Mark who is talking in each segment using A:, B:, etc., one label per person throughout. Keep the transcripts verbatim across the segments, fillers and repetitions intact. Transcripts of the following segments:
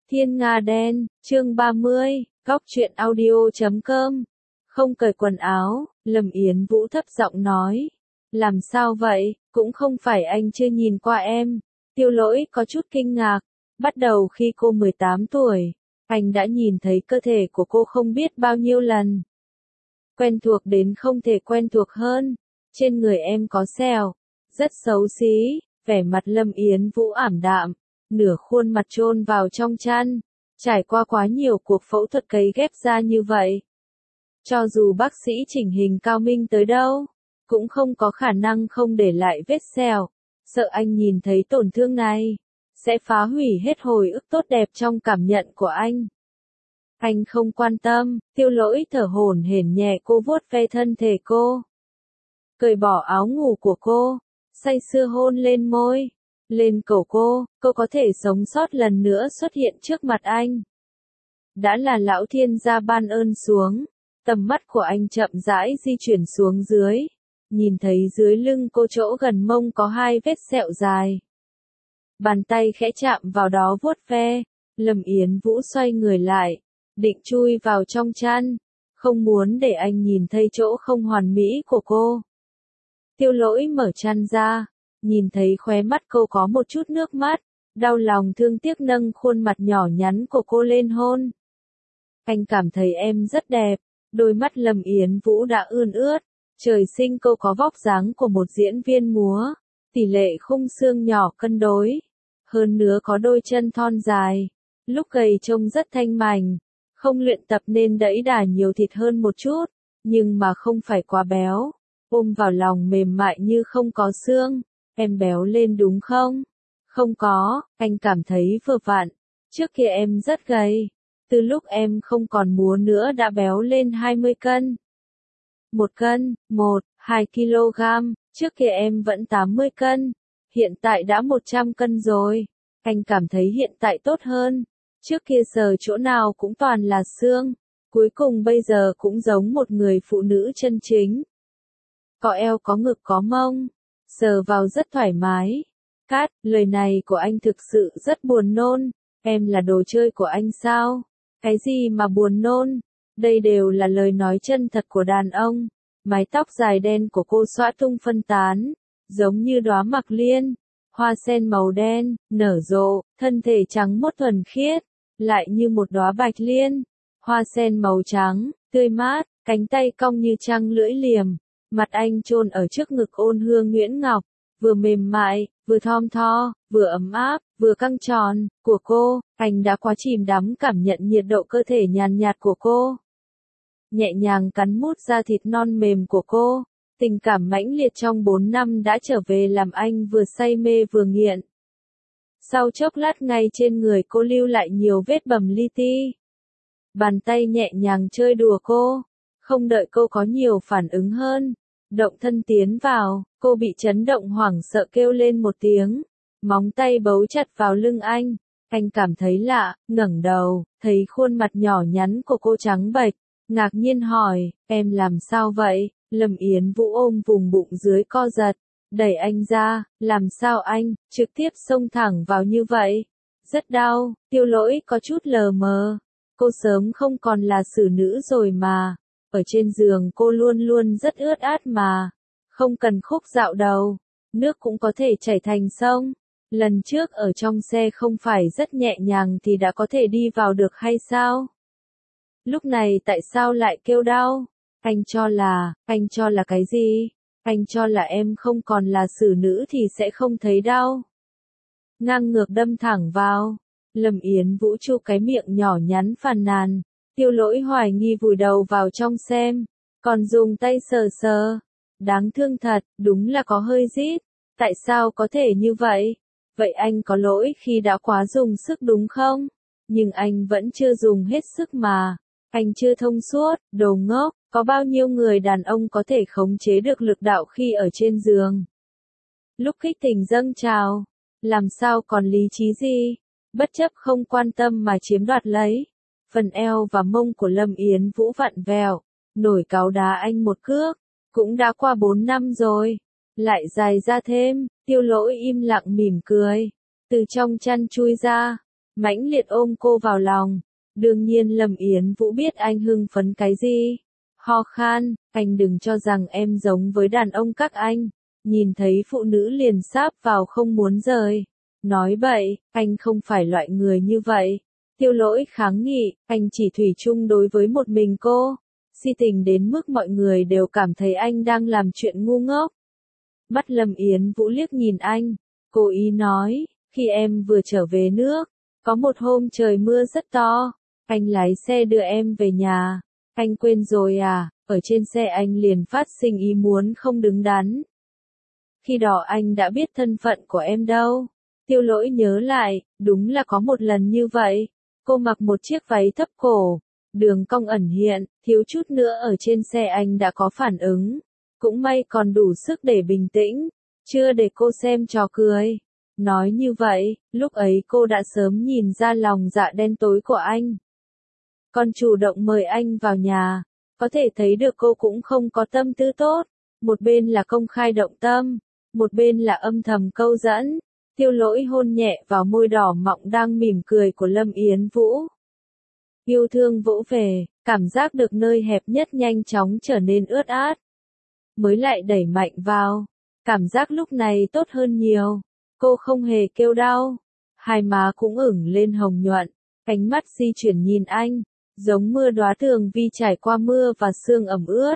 A: Thiên Nga Đen, chương ba mươi, góc truyện audio chấm com. Không cởi quần áo, Lâm Yến Vũ thấp giọng nói. Làm sao vậy, cũng không phải anh chưa nhìn qua em. Tiêu Lỗi có chút kinh ngạc. Bắt đầu khi cô mười tám tuổi, anh đã nhìn thấy cơ thể của cô không biết bao nhiêu lần. Quen thuộc đến không thể quen thuộc hơn. Trên người em có sẹo, rất xấu xí, vẻ mặt Lâm Yến Vũ ảm đạm. Nửa khuôn mặt chôn vào trong chăn, trải qua quá nhiều cuộc phẫu thuật cấy ghép da như vậy. Cho dù bác sĩ chỉnh hình cao minh tới đâu, cũng không có khả năng không để lại vết sẹo. Sợ anh nhìn thấy tổn thương này, sẽ phá hủy hết hồi ức tốt đẹp trong cảm nhận của anh. Anh không quan tâm, Tiêu Lỗi thở hổn hển nhẹ cô vuốt ve thân thể cô. Cởi bỏ áo ngủ của cô, say sưa hôn lên môi. Lên cổ cô, cô có thể sống sót lần nữa xuất hiện trước mặt anh. Đã là lão thiên gia ban ơn xuống, tầm mắt của anh chậm rãi di chuyển xuống dưới, nhìn thấy dưới lưng cô chỗ gần mông có hai vết sẹo dài. Bàn tay khẽ chạm vào đó vuốt ve, Lâm Yến Vũ xoay người lại, định chui vào trong chăn, không muốn để anh nhìn thấy chỗ không hoàn mỹ của cô. Tiêu Lỗi mở chăn ra. Nhìn thấy khóe mắt cô có một chút nước mắt, đau lòng thương tiếc nâng khuôn mặt nhỏ nhắn của cô lên hôn. Anh cảm thấy em rất đẹp, đôi mắt Lâm Yến Vũ đã ươn ướt, trời sinh cô có vóc dáng của một diễn viên múa, tỷ lệ khung xương nhỏ cân đối, hơn nữa có đôi chân thon dài, lúc gầy trông rất thanh mảnh, không luyện tập nên đẫy đà nhiều thịt hơn một chút, nhưng mà không phải quá béo, ôm vào lòng mềm mại như không có xương. Em béo lên đúng không? Không có, anh cảm thấy vừa vặn. Trước kia em rất gầy. Từ lúc em không còn múa nữa đã béo lên hai mươi cân. Một cân, một, hai kg. Trước kia em vẫn tám mươi cân. Hiện tại đã một trăm cân rồi. Anh cảm thấy hiện tại tốt hơn. Trước kia sờ chỗ nào cũng toàn là xương. Cuối cùng bây giờ cũng giống một người phụ nữ chân chính. Có eo có ngực có mông. Sờ vào rất thoải mái. Cát, lời này của anh thực sự rất buồn nôn. Em là đồ chơi của anh sao? Cái gì mà buồn nôn? Đây đều là lời nói chân thật của đàn ông. Mái tóc dài đen của cô xõa tung phân tán, giống như đóa mặc liên. Hoa sen màu đen, nở rộ, thân thể trắng mốt thuần khiết, lại như một đóa bạch liên. Hoa sen màu trắng, tươi mát, cánh tay cong như trăng lưỡi liềm. Mặt anh chôn ở trước ngực ôn hương nhuyễn ngọc, vừa mềm mại, vừa thon tho, vừa ấm áp, vừa căng tròn, của cô, anh đã quá chìm đắm cảm nhận nhiệt độ cơ thể nhàn nhạt của cô. Nhẹ nhàng cắn mút da thịt non mềm của cô, tình cảm mãnh liệt trong bốn năm đã trở về làm anh vừa say mê vừa nghiện. Sau chốc lát ngay trên người cô lưu lại nhiều vết bầm li ti. Bàn tay nhẹ nhàng chơi đùa cô. Không đợi cô có nhiều phản ứng hơn, động thân tiến vào, cô bị chấn động hoảng sợ kêu lên một tiếng, móng tay bấu chặt vào lưng anh, anh cảm thấy lạ, ngẩng đầu, thấy khuôn mặt nhỏ nhắn của cô trắng bệch, ngạc nhiên hỏi, em làm sao vậy? Lâm Yến Vũ ôm vùng bụng dưới co giật, đẩy anh ra, làm sao anh, trực tiếp xông thẳng vào như vậy? Rất đau, Tiêu Lỗi có chút lờ mờ, cô sớm không còn là xử nữ rồi mà. Ở trên giường cô luôn luôn rất ướt át mà, không cần khúc dạo đầu, nước cũng có thể chảy thành sông. Lần trước ở trong xe không phải rất nhẹ nhàng thì đã có thể đi vào được hay sao? Lúc này tại sao lại kêu đau? Anh cho là, anh cho là cái gì? Anh cho là em không còn là xử nữ thì sẽ không thấy đau. Ngang ngược đâm thẳng vào, Lâm Yến Vũ chu cái miệng nhỏ nhắn phàn nàn. Tiêu Lỗi hoài nghi vùi đầu vào trong xem, còn dùng tay sờ sờ. Đáng thương thật, đúng là có hơi rít. Tại sao có thể như vậy? Vậy anh có lỗi khi đã quá dùng sức đúng không? Nhưng anh vẫn chưa dùng hết sức mà. Anh chưa thông suốt, đồ ngốc, có bao nhiêu người đàn ông có thể khống chế được lực đạo khi ở trên giường? Lúc kích tình dâng trào, làm sao còn lý trí gì? Bất chấp không quan tâm mà chiếm đoạt lấy. Phần eo và mông của Lâm Yến Vũ vặn vẹo, nổi cáu đá anh một cước, cũng đã qua bốn năm rồi, lại dài ra thêm, Tiêu Lỗi im lặng mỉm cười, từ trong chăn chui ra, mãnh liệt ôm cô vào lòng. Đương nhiên Lâm Yến Vũ biết anh hưng phấn cái gì. Ho khan, anh đừng cho rằng em giống với đàn ông các anh. Nhìn thấy phụ nữ liền sáp vào không muốn rời. Nói bậy, anh không phải loại người như vậy. Tiêu Lỗi kháng nghị, anh chỉ thủy chung đối với một mình cô. Si tình đến mức mọi người đều cảm thấy anh đang làm chuyện ngu ngốc. Mắt Lâm Yến Vũ liếc nhìn anh. Cố ý nói, khi em vừa trở về nước, có một hôm trời mưa rất to. Anh lái xe đưa em về nhà. Anh quên rồi à, ở trên xe anh liền phát sinh ý muốn không đứng đắn. Khi đó anh đã biết thân phận của em đâu. Tiêu Lỗi nhớ lại, đúng là có một lần như vậy. Cô mặc một chiếc váy thấp cổ, đường cong ẩn hiện, thiếu chút nữa ở trên xe anh đã có phản ứng. Cũng may còn đủ sức để bình tĩnh, chưa để cô xem trò cười. Nói như vậy, lúc ấy cô đã sớm nhìn ra lòng dạ đen tối của anh. Còn chủ động mời anh vào nhà, có thể thấy được cô cũng không có tâm tư tốt. Một bên là công khai động tâm, một bên là âm thầm câu dẫn. Tiêu Lỗi hôn nhẹ vào môi đỏ mọng đang mỉm cười của Lâm Yến Vũ. Yêu thương vỗ về, cảm giác được nơi hẹp nhất nhanh chóng trở nên ướt át. Mới lại đẩy mạnh vào, cảm giác lúc này tốt hơn nhiều. Cô không hề kêu đau, hai má cũng ửng lên hồng nhuận, ánh mắt di chuyển nhìn anh, giống mưa đóa tường vi trải qua mưa và sương ẩm ướt.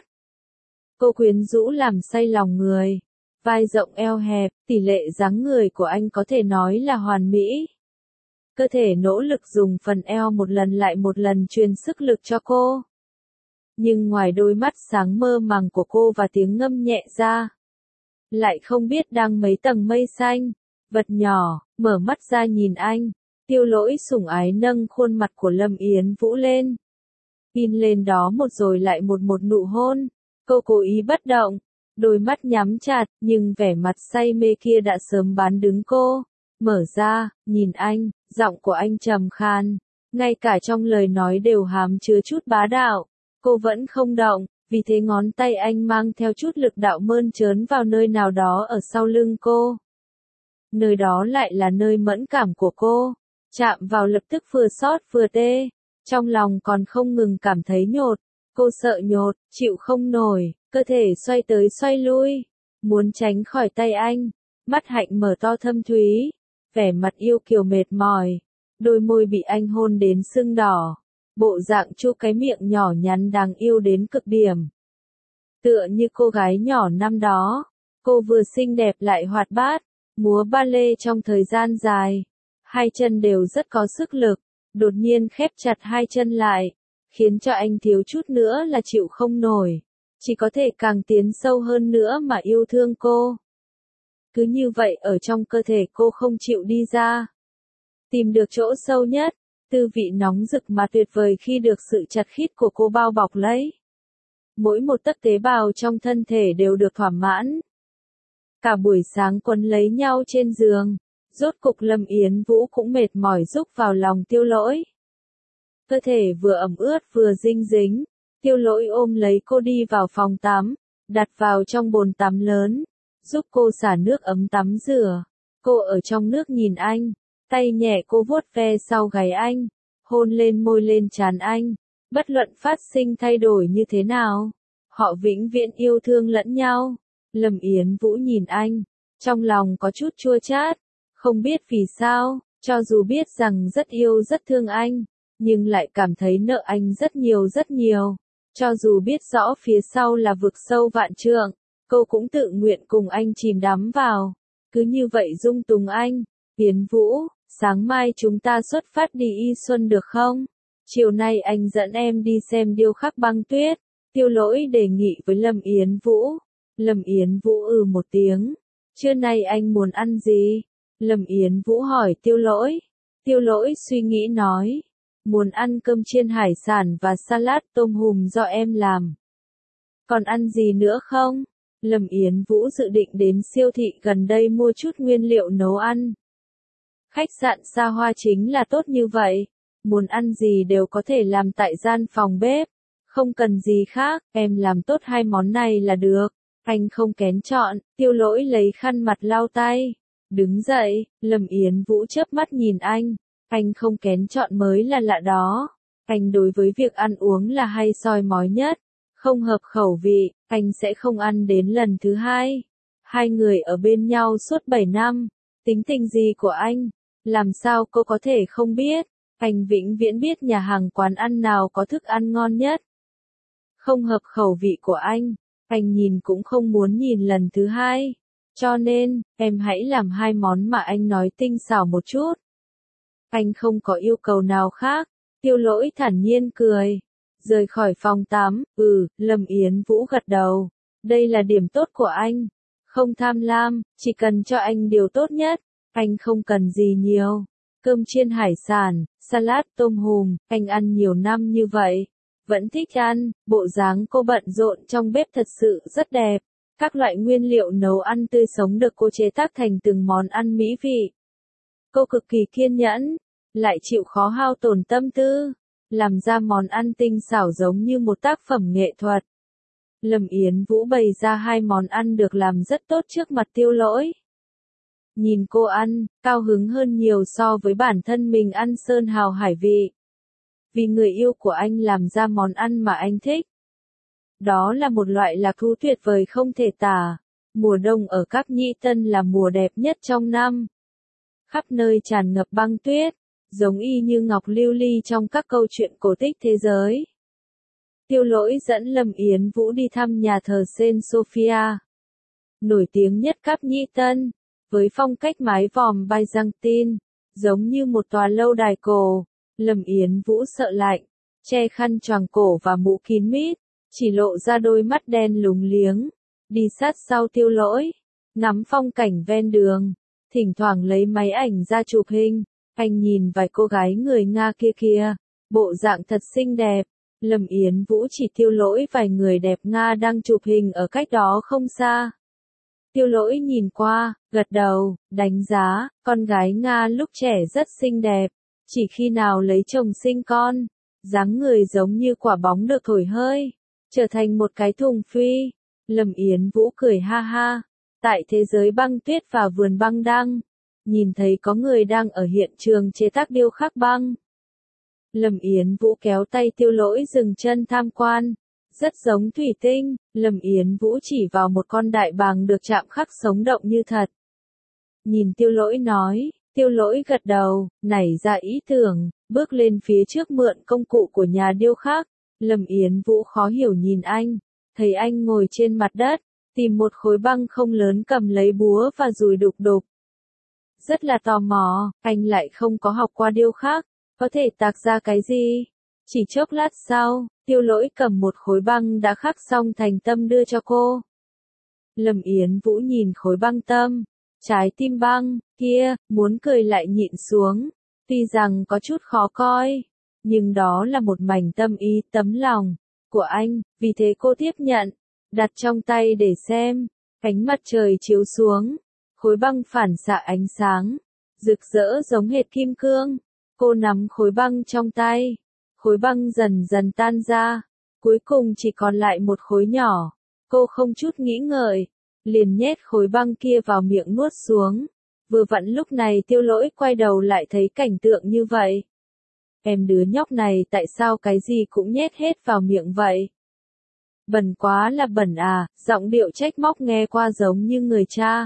A: Cô quyến rũ làm say lòng người. Vai rộng eo hẹp, tỷ lệ dáng người của anh có thể nói là hoàn mỹ. Cơ thể nỗ lực dùng phần eo một lần lại một lần truyền sức lực cho cô. Nhưng ngoài đôi mắt sáng mơ màng của cô và tiếng ngâm nhẹ ra, lại không biết đang mấy tầng mây xanh. Vật nhỏ, mở mắt ra nhìn anh. Tiêu Lỗi sủng ái nâng khuôn mặt của Lâm Yến Vũ lên. In lên đó một rồi lại một một nụ hôn. Cô cố ý bất động. Đôi mắt nhắm chặt, nhưng vẻ mặt say mê kia đã sớm bán đứng cô. Mở ra, nhìn anh, giọng của anh trầm khan. Ngay cả trong lời nói đều hàm chứa chút bá đạo. Cô vẫn không động, vì thế ngón tay anh mang theo chút lực đạo mơn trớn vào nơi nào đó ở sau lưng cô. Nơi đó lại là nơi mẫn cảm của cô. Chạm vào lập tức vừa xót vừa tê. Trong lòng còn không ngừng cảm thấy nhột. Cô sợ nhột, chịu không nổi, cơ thể xoay tới xoay lui. Muốn tránh khỏi tay anh. Mắt hạnh mở to thâm thúy. Vẻ mặt yêu kiều mệt mỏi. Đôi môi bị anh hôn đến sưng đỏ. Bộ dạng chu cái miệng nhỏ nhắn đáng yêu đến cực điểm. Tựa như cô gái nhỏ năm đó. Cô vừa xinh đẹp lại hoạt bát. Múa ba lê trong thời gian dài. Hai chân đều rất có sức lực. Đột nhiên khép chặt hai chân lại. Khiến cho anh thiếu chút nữa là chịu không nổi. Chỉ có thể càng tiến sâu hơn nữa mà yêu thương cô. Cứ như vậy ở trong cơ thể cô không chịu đi ra. Tìm được chỗ sâu nhất. Tư vị nóng rực mà tuyệt vời khi được sự chặt khít của cô bao bọc lấy. Mỗi một tấc tế bào trong thân thể đều được thỏa mãn. Cả buổi sáng quấn lấy nhau trên giường. Rốt cục Lâm Yến Vũ cũng mệt mỏi rúc vào lòng Tiêu Lỗi. Cơ thể vừa ẩm ướt vừa dinh dính. Tiêu Lỗi ôm lấy cô đi vào phòng tắm. Đặt vào trong bồn tắm lớn. Giúp cô xả nước ấm tắm rửa. Cô ở trong nước nhìn anh. Tay nhẹ cô vuốt ve sau gáy anh. Hôn lên môi lên trán anh. Bất luận phát sinh thay đổi như thế nào. Họ vĩnh viễn yêu thương lẫn nhau. Lâm Yến Vũ nhìn anh. Trong lòng có chút chua chát. Không biết vì sao, cho dù biết rằng rất yêu rất thương anh. Nhưng lại cảm thấy nợ anh rất nhiều rất nhiều. Cho dù biết rõ phía sau là vực sâu vạn trượng. Cô cũng tự nguyện cùng anh chìm đắm vào. Cứ như vậy dung túng anh. Yến Vũ, sáng mai chúng ta xuất phát đi Y Xuân được không? Chiều nay anh dẫn em đi xem điêu khắc băng tuyết. Tiêu Lỗi đề nghị với Lâm Yến Vũ. Lâm Yến Vũ ừ một tiếng. Trưa nay anh muốn ăn gì? Lâm Yến Vũ hỏi Tiêu Lỗi. Tiêu Lỗi suy nghĩ nói. Muốn ăn cơm chiên hải sản và salad tôm hùm do em làm. Còn ăn gì nữa không? Lâm Yến Vũ dự định đến siêu thị gần đây mua chút nguyên liệu nấu ăn. Khách sạn xa hoa chính là tốt như vậy. Muốn ăn gì đều có thể làm tại gian phòng bếp. Không cần gì khác, em làm tốt hai món này là được. Anh không kén chọn, Tiêu Lỗi lấy khăn mặt lau tay. Đứng dậy, Lâm Yến Vũ chớp mắt nhìn anh. Anh không kén chọn mới là lạ đó. Anh đối với việc ăn uống là hay soi mói nhất. Không hợp khẩu vị, anh sẽ không ăn đến lần thứ hai. Hai người ở bên nhau suốt bảy năm. Tính tình gì của anh? Làm sao cô có thể không biết? Anh vĩnh viễn biết nhà hàng quán ăn nào có thức ăn ngon nhất. Không hợp khẩu vị của anh, anh nhìn cũng không muốn nhìn lần thứ hai. Cho nên, em hãy làm hai món mà anh nói tinh xảo một chút. Anh không có yêu cầu nào khác. Tiêu Lỗi thản nhiên cười. Rời khỏi phòng tắm, ừ, Lâm Yến Vũ gật đầu. Đây là điểm tốt của anh. Không tham lam, chỉ cần cho anh điều tốt nhất. Anh không cần gì nhiều. Cơm chiên hải sản, salad tôm hùm, anh ăn nhiều năm như vậy. Vẫn thích ăn, bộ dáng cô bận rộn trong bếp thật sự rất đẹp. Các loại nguyên liệu nấu ăn tươi sống được cô chế tác thành từng món ăn mỹ vị. Cô cực kỳ kiên nhẫn, lại chịu khó hao tổn tâm tư, làm ra món ăn tinh xảo giống như một tác phẩm nghệ thuật. Lâm Yến Vũ bày ra hai món ăn được làm rất tốt trước mặt Tiêu Lỗi. Nhìn cô ăn, cao hứng hơn nhiều so với bản thân mình ăn sơn hào hải vị. Vì người yêu của anh làm ra món ăn mà anh thích. Đó là một loại lạc thú tuyệt vời không thể tả. Mùa đông ở Cáp Nhĩ Tân là mùa đẹp nhất trong năm. Khắp nơi tràn ngập băng tuyết, giống y như ngọc lưu ly trong các câu chuyện cổ tích thế giới. Tiêu Lỗi dẫn Lâm Yến Vũ đi thăm nhà thờ Saint Sophia, nổi tiếng nhất Cáp Nhĩ Tân, với phong cách mái vòm Byzantine, giống như một tòa lâu đài cổ. Lâm Yến Vũ sợ lạnh, che khăn choàng cổ và mũ kín mít, chỉ lộ ra đôi mắt đen lúng liếng, đi sát sau Tiêu Lỗi, ngắm phong cảnh ven đường, thỉnh thoảng lấy máy ảnh ra chụp hình. Anh nhìn vài cô gái người Nga kia kia, bộ dạng thật xinh đẹp. Lâm Yến Vũ chỉ Tiêu Lỗi vài người đẹp Nga đang chụp hình ở cách đó không xa. Tiêu Lỗi nhìn qua, gật đầu, đánh giá, con gái Nga lúc trẻ rất xinh đẹp, chỉ khi nào lấy chồng sinh con, dáng người giống như quả bóng được thổi hơi, trở thành một cái thùng phi. Lâm Yến Vũ cười ha ha, tại thế giới băng tuyết và vườn băng đăng, nhìn thấy có người đang ở hiện trường chế tác điêu khắc băng. Lâm Yến Vũ kéo tay Tiêu Lỗi dừng chân tham quan. Rất giống thủy tinh, Lâm Yến Vũ chỉ vào một con đại bàng được chạm khắc sống động như thật. Nhìn Tiêu Lỗi nói, Tiêu Lỗi gật đầu, nảy ra ý tưởng, bước lên phía trước mượn công cụ của nhà điêu khắc. Lâm Yến Vũ khó hiểu nhìn anh, thấy anh ngồi trên mặt đất, tìm một khối băng không lớn cầm lấy búa và dùi đục đục. Rất là tò mò, anh lại không có học qua điêu khắc, có thể tạc ra cái gì? Chỉ chốc lát sau, Tiêu Lỗi cầm một khối băng đã khắc xong thành tâm đưa cho cô. Lâm Yến Vũ nhìn khối băng tâm, trái tim băng, kia, muốn cười lại nhịn xuống. Tuy rằng có chút khó coi, nhưng đó là một mảnh tâm ý, tấm lòng của anh, vì thế cô tiếp nhận, đặt trong tay để xem. Ánh mặt trời chiếu xuống, khối băng phản xạ ánh sáng, rực rỡ giống hệt kim cương. Cô nắm khối băng trong tay. Khối băng dần dần tan ra, cuối cùng chỉ còn lại một khối nhỏ. Cô không chút nghĩ ngợi, liền nhét khối băng kia vào miệng nuốt xuống. Vừa vặn lúc này Tiêu Lỗi quay đầu lại thấy cảnh tượng như vậy. Em đứa nhóc này tại sao cái gì cũng nhét hết vào miệng vậy? Bẩn quá là bẩn à, giọng điệu trách móc nghe qua giống như người cha.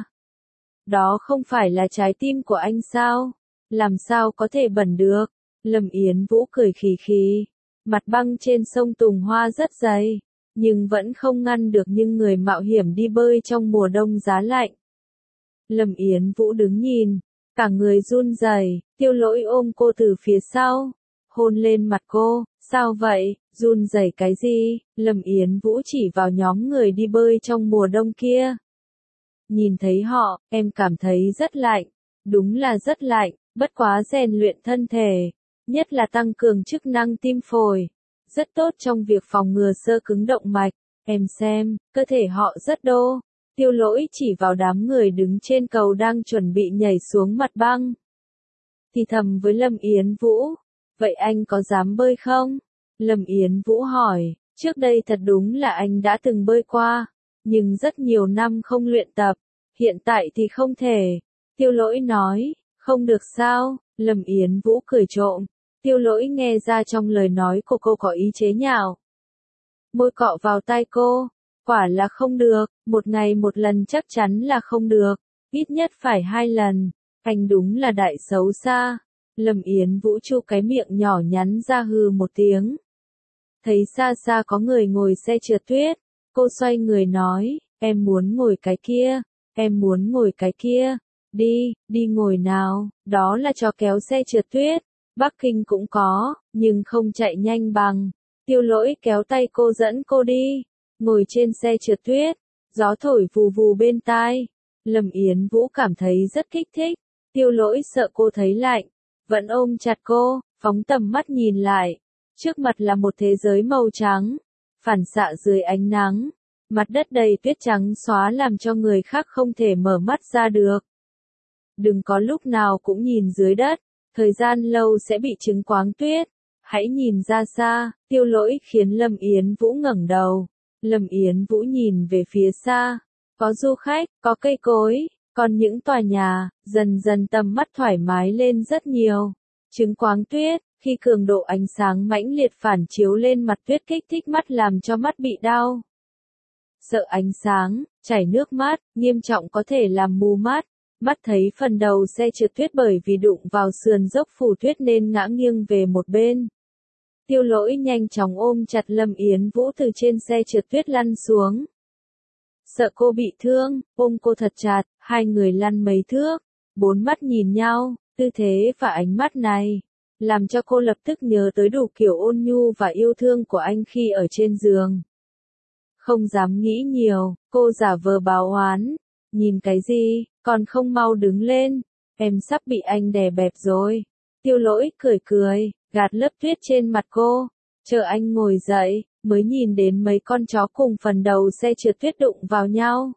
A: Đó không phải là trái tim của anh sao? Làm sao có thể bẩn được? Lâm Yến Vũ cười khì khì. Mặt băng trên sông Tùng Hoa rất dày, nhưng vẫn không ngăn được những người mạo hiểm đi bơi trong mùa đông giá lạnh. Lâm Yến Vũ đứng nhìn, cả người run rẩy. Tiêu Lỗi ôm cô từ phía sau, hôn lên mặt cô. Sao vậy, run rẩy cái gì? Lâm Yến Vũ chỉ vào nhóm người đi bơi trong mùa đông kia. Nhìn thấy họ, em cảm thấy rất lạnh. Đúng là rất lạnh, bất quá rèn luyện thân thể, nhất là tăng cường chức năng tim phổi, rất tốt trong việc phòng ngừa xơ cứng động mạch. Em xem, cơ thể họ rất đô. Tiêu Lỗi chỉ vào đám người đứng trên cầu đang chuẩn bị nhảy xuống mặt băng. Thì thầm với Lâm Yến Vũ, vậy anh có dám bơi không? Lâm Yến Vũ hỏi, trước đây thật đúng là anh đã từng bơi qua, nhưng rất nhiều năm không luyện tập, hiện tại thì không thể. Tiêu Lỗi nói, không được sao, Lâm Yến Vũ cười trộm. Tiêu Lỗi nghe ra trong lời nói của cô có ý chế nhạo. Môi cọ vào tai cô. Quả là không được, một ngày một lần chắc chắn là không được, ít nhất phải hai lần. Anh đúng là đại xấu xa. Lâm Yến Vũ chu cái miệng nhỏ nhắn ra hừ một tiếng. Thấy xa xa có người ngồi xe trượt tuyết, cô xoay người nói, em muốn ngồi cái kia, em muốn ngồi cái kia, đi, đi ngồi nào, đó là trò kéo xe trượt tuyết, Bắc Kinh cũng có, nhưng không chạy nhanh bằng. Tiêu Lỗi kéo tay cô dẫn cô đi, ngồi trên xe trượt tuyết, gió thổi vù vù bên tai. Lâm Yến Vũ cảm thấy rất kích thích, Tiêu Lỗi sợ cô thấy lạnh, vẫn ôm chặt cô, phóng tầm mắt nhìn lại. Trước mặt là một thế giới màu trắng, phản xạ dưới ánh nắng, mặt đất đầy tuyết trắng xóa làm cho người khác không thể mở mắt ra được. Đừng có lúc nào cũng nhìn dưới đất, thời gian lâu sẽ bị chứng quáng tuyết. Hãy nhìn ra xa, Tiêu Lỗi khiến Lâm Yến Vũ ngẩng đầu. Lâm Yến Vũ nhìn về phía xa, có du khách, có cây cối, còn những tòa nhà, dần dần tầm mắt thoải mái lên rất nhiều. Chứng quáng tuyết, khi cường độ ánh sáng mãnh liệt phản chiếu lên mặt tuyết kích thích mắt làm cho mắt bị đau. Sợ ánh sáng, chảy nước mắt, nghiêm trọng có thể làm mù mắt. Mắt thấy phần đầu xe trượt tuyết bởi vì đụng vào sườn dốc phủ tuyết nên ngã nghiêng về một bên. Tiêu Lỗi nhanh chóng ôm chặt Lâm Yến Vũ từ trên xe trượt tuyết lăn xuống. Sợ cô bị thương, ôm cô thật chặt, hai người lăn mấy thước, bốn mắt nhìn nhau, tư thế và ánh mắt này, làm cho cô lập tức nhớ tới đủ kiểu ôn nhu và yêu thương của anh khi ở trên giường. Không dám nghĩ nhiều, cô giả vờ báo oán, nhìn cái gì, còn không mau đứng lên, em sắp bị anh đè bẹp rồi. Tiêu Lỗi cười cười, gạt lớp tuyết trên mặt cô, chờ anh ngồi dậy, mới nhìn đến mấy con chó cùng phần đầu xe trượt tuyết đụng vào nhau.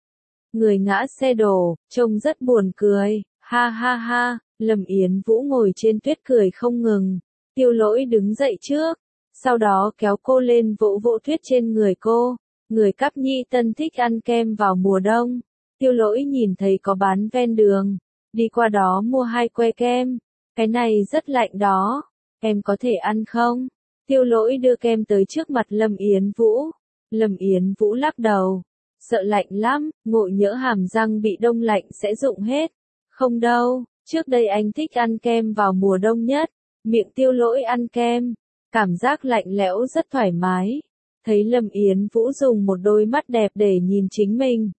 A: Người ngã xe đổ, trông rất buồn cười, ha ha ha, Lâm Yến Vũ ngồi trên tuyết cười không ngừng. Tiêu Lỗi đứng dậy trước, sau đó kéo cô lên vỗ vỗ tuyết trên người cô. Người Cáp Nhĩ Tân thích ăn kem vào mùa đông. Tiêu Lỗi nhìn thấy có bán ven đường, đi qua đó mua hai que kem. Cái này rất lạnh đó, em có thể ăn không? Tiêu Lỗi đưa kem tới trước mặt Lâm Yến Vũ. Lâm Yến Vũ lắc đầu, sợ lạnh lắm, ngộ nhỡ hàm răng bị đông lạnh sẽ rụng hết. Không đâu, trước đây anh thích ăn kem vào mùa đông nhất. Miệng Tiêu Lỗi ăn kem, cảm giác lạnh lẽo rất thoải mái. Thấy Lâm Yến Vũ dùng một đôi mắt đẹp để nhìn chính mình.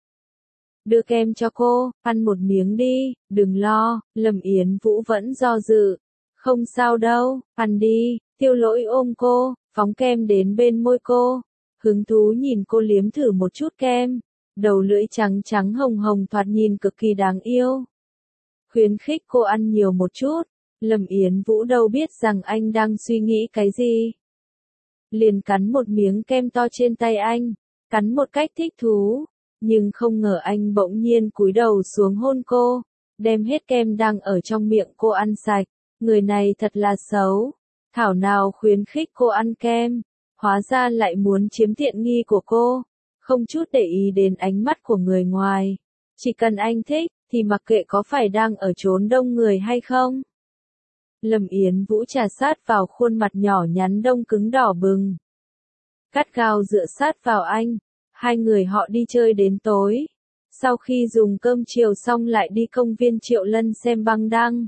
A: Đưa kem cho cô, ăn một miếng đi, đừng lo, Lâm Yến Vũ vẫn do dự. Không sao đâu, ăn đi, Tiêu Lỗi ôm cô, phóng kem đến bên môi cô. Hứng thú nhìn cô liếm thử một chút kem. Đầu lưỡi trắng trắng hồng hồng thoạt nhìn cực kỳ đáng yêu. Khuyến khích cô ăn nhiều một chút. Lâm Yến Vũ đâu biết rằng anh đang suy nghĩ cái gì. Liền cắn một miếng kem to trên tay anh, cắn một cách thích thú. Nhưng không ngờ anh bỗng nhiên cúi đầu xuống hôn cô, đem hết kem đang ở trong miệng cô ăn sạch. Người này thật là xấu. Thảo nào khuyến khích cô ăn kem, hóa ra lại muốn chiếm tiện nghi của cô, không chút để ý đến ánh mắt của người ngoài. Chỉ cần anh thích, thì mặc kệ có phải đang ở chốn đông người hay không. Lâm Yến Vũ trà sát vào khuôn mặt nhỏ nhắn đông cứng đỏ bừng. Cắt gao dựa sát vào anh. Hai người họ đi chơi đến tối. Sau khi dùng cơm chiều xong lại đi công viên Triệu Lân xem băng đăng.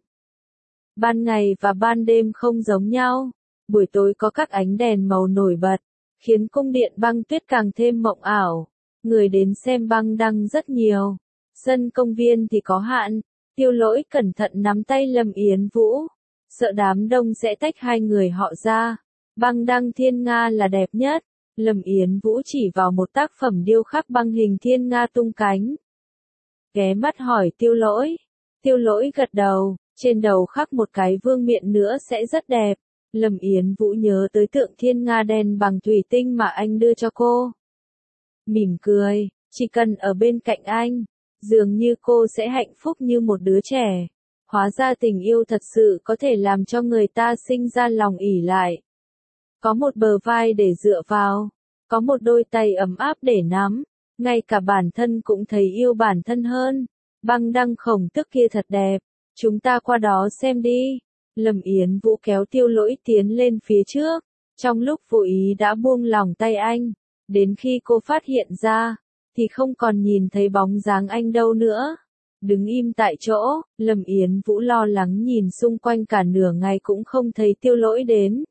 A: Ban ngày và ban đêm không giống nhau. Buổi tối có các ánh đèn màu nổi bật, khiến cung điện băng tuyết càng thêm mộng ảo. Người đến xem băng đăng rất nhiều. Sân công viên thì có hạn. Tiêu Lỗi cẩn thận nắm tay Lâm Yến Vũ, sợ đám đông sẽ tách hai người họ ra. Băng đăng thiên nga là đẹp nhất. Lâm Yến Vũ chỉ vào một tác phẩm điêu khắc băng hình thiên nga tung cánh. Ghé mắt hỏi Tiêu Lỗi. Tiêu Lỗi gật đầu, trên đầu khắc một cái vương miện nữa sẽ rất đẹp. Lâm Yến Vũ nhớ tới tượng thiên nga đen bằng thủy tinh mà anh đưa cho cô. Mỉm cười, chỉ cần ở bên cạnh anh, dường như cô sẽ hạnh phúc như một đứa trẻ. Hóa ra tình yêu thật sự có thể làm cho người ta sinh ra lòng ỷ lại. Có một bờ vai để dựa vào, có một đôi tay ấm áp để nắm, ngay cả bản thân cũng thấy yêu bản thân hơn. Băng đăng khổng tức kia thật đẹp, Chúng ta qua đó xem đi. Lâm Yến Vũ kéo Tiêu Lỗi tiến lên phía trước, trong lúc vô ý đã buông lỏng tay anh. Đến khi cô phát hiện ra, thì không còn nhìn thấy bóng dáng anh đâu nữa. Đứng im tại chỗ, Lâm Yến Vũ lo lắng nhìn xung quanh cả nửa ngày cũng không thấy Tiêu Lỗi đến.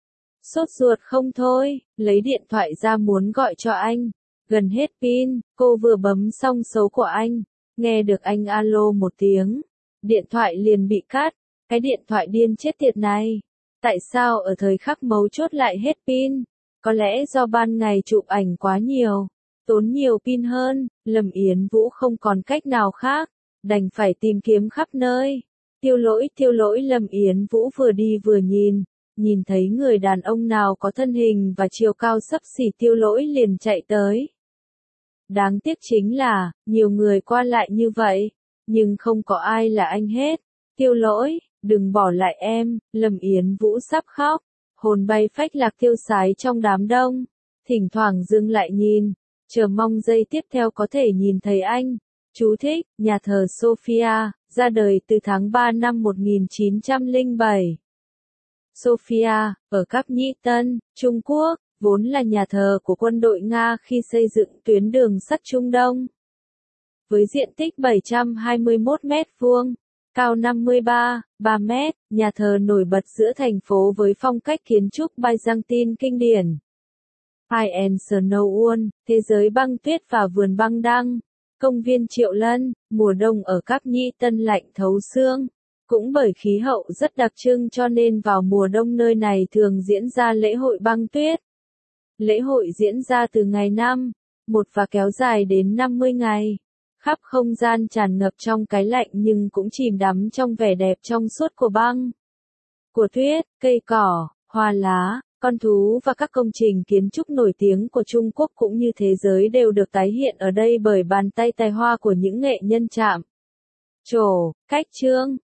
A: Sốt ruột không thôi, lấy điện thoại ra muốn gọi cho anh. Gần hết pin, cô vừa bấm xong số của anh, nghe được anh alo một tiếng. Điện thoại liền bị cắt, cái điện thoại điên chết tiệt này. Tại sao ở thời khắc mấu chốt lại hết pin? Có lẽ do ban ngày chụp ảnh quá nhiều, tốn nhiều pin hơn, Lâm Yến Vũ không còn cách nào khác, đành phải tìm kiếm khắp nơi. Tiêu Lỗi, Tiêu Lỗi, Lâm Yến Vũ vừa đi vừa nhìn, nhìn thấy người đàn ông nào có thân hình và chiều cao xấp xỉ Tiêu Lỗi liền chạy tới. Đáng tiếc chính là, nhiều người qua lại như vậy, nhưng không có ai là anh hết. Tiêu Lỗi, đừng bỏ lại em, Lâm Yến Vũ sắp khóc, hồn bay phách lạc tiêu sái trong đám đông, thỉnh thoảng dừng lại nhìn, chờ mong giây tiếp theo có thể nhìn thấy anh. Chú thích, nhà thờ Sophia, ra đời từ tháng ba năm một nghìn chín trăm lẻ bảy. Sophia, ở Cáp Nhĩ Tân, Trung Quốc, vốn là nhà thờ của quân đội Nga khi xây dựng tuyến đường sắt Trung Đông. Với diện tích bảy trăm hai mươi mốt mét vuông, cao năm mươi ba phẩy ba mét, nhà thờ nổi bật giữa thành phố với phong cách kiến trúc Byzantine kinh điển. High and Snow, thế giới băng tuyết và vườn băng đăng. Công viên Triệu Lân, mùa đông ở Cáp Nhĩ Tân lạnh thấu xương. Cũng bởi khí hậu rất đặc trưng cho nên vào mùa đông nơi này thường diễn ra lễ hội băng tuyết. Lễ hội diễn ra từ ngày năm, một và kéo dài đến năm mươi ngày. Khắp không gian tràn ngập trong cái lạnh nhưng cũng chìm đắm trong vẻ đẹp trong suốt của băng, của tuyết, cây cỏ, hoa lá, con thú và các công trình kiến trúc nổi tiếng của Trung Quốc cũng như thế giới đều được tái hiện ở đây bởi bàn tay tài hoa của những nghệ nhân chạm trổ, cách trương.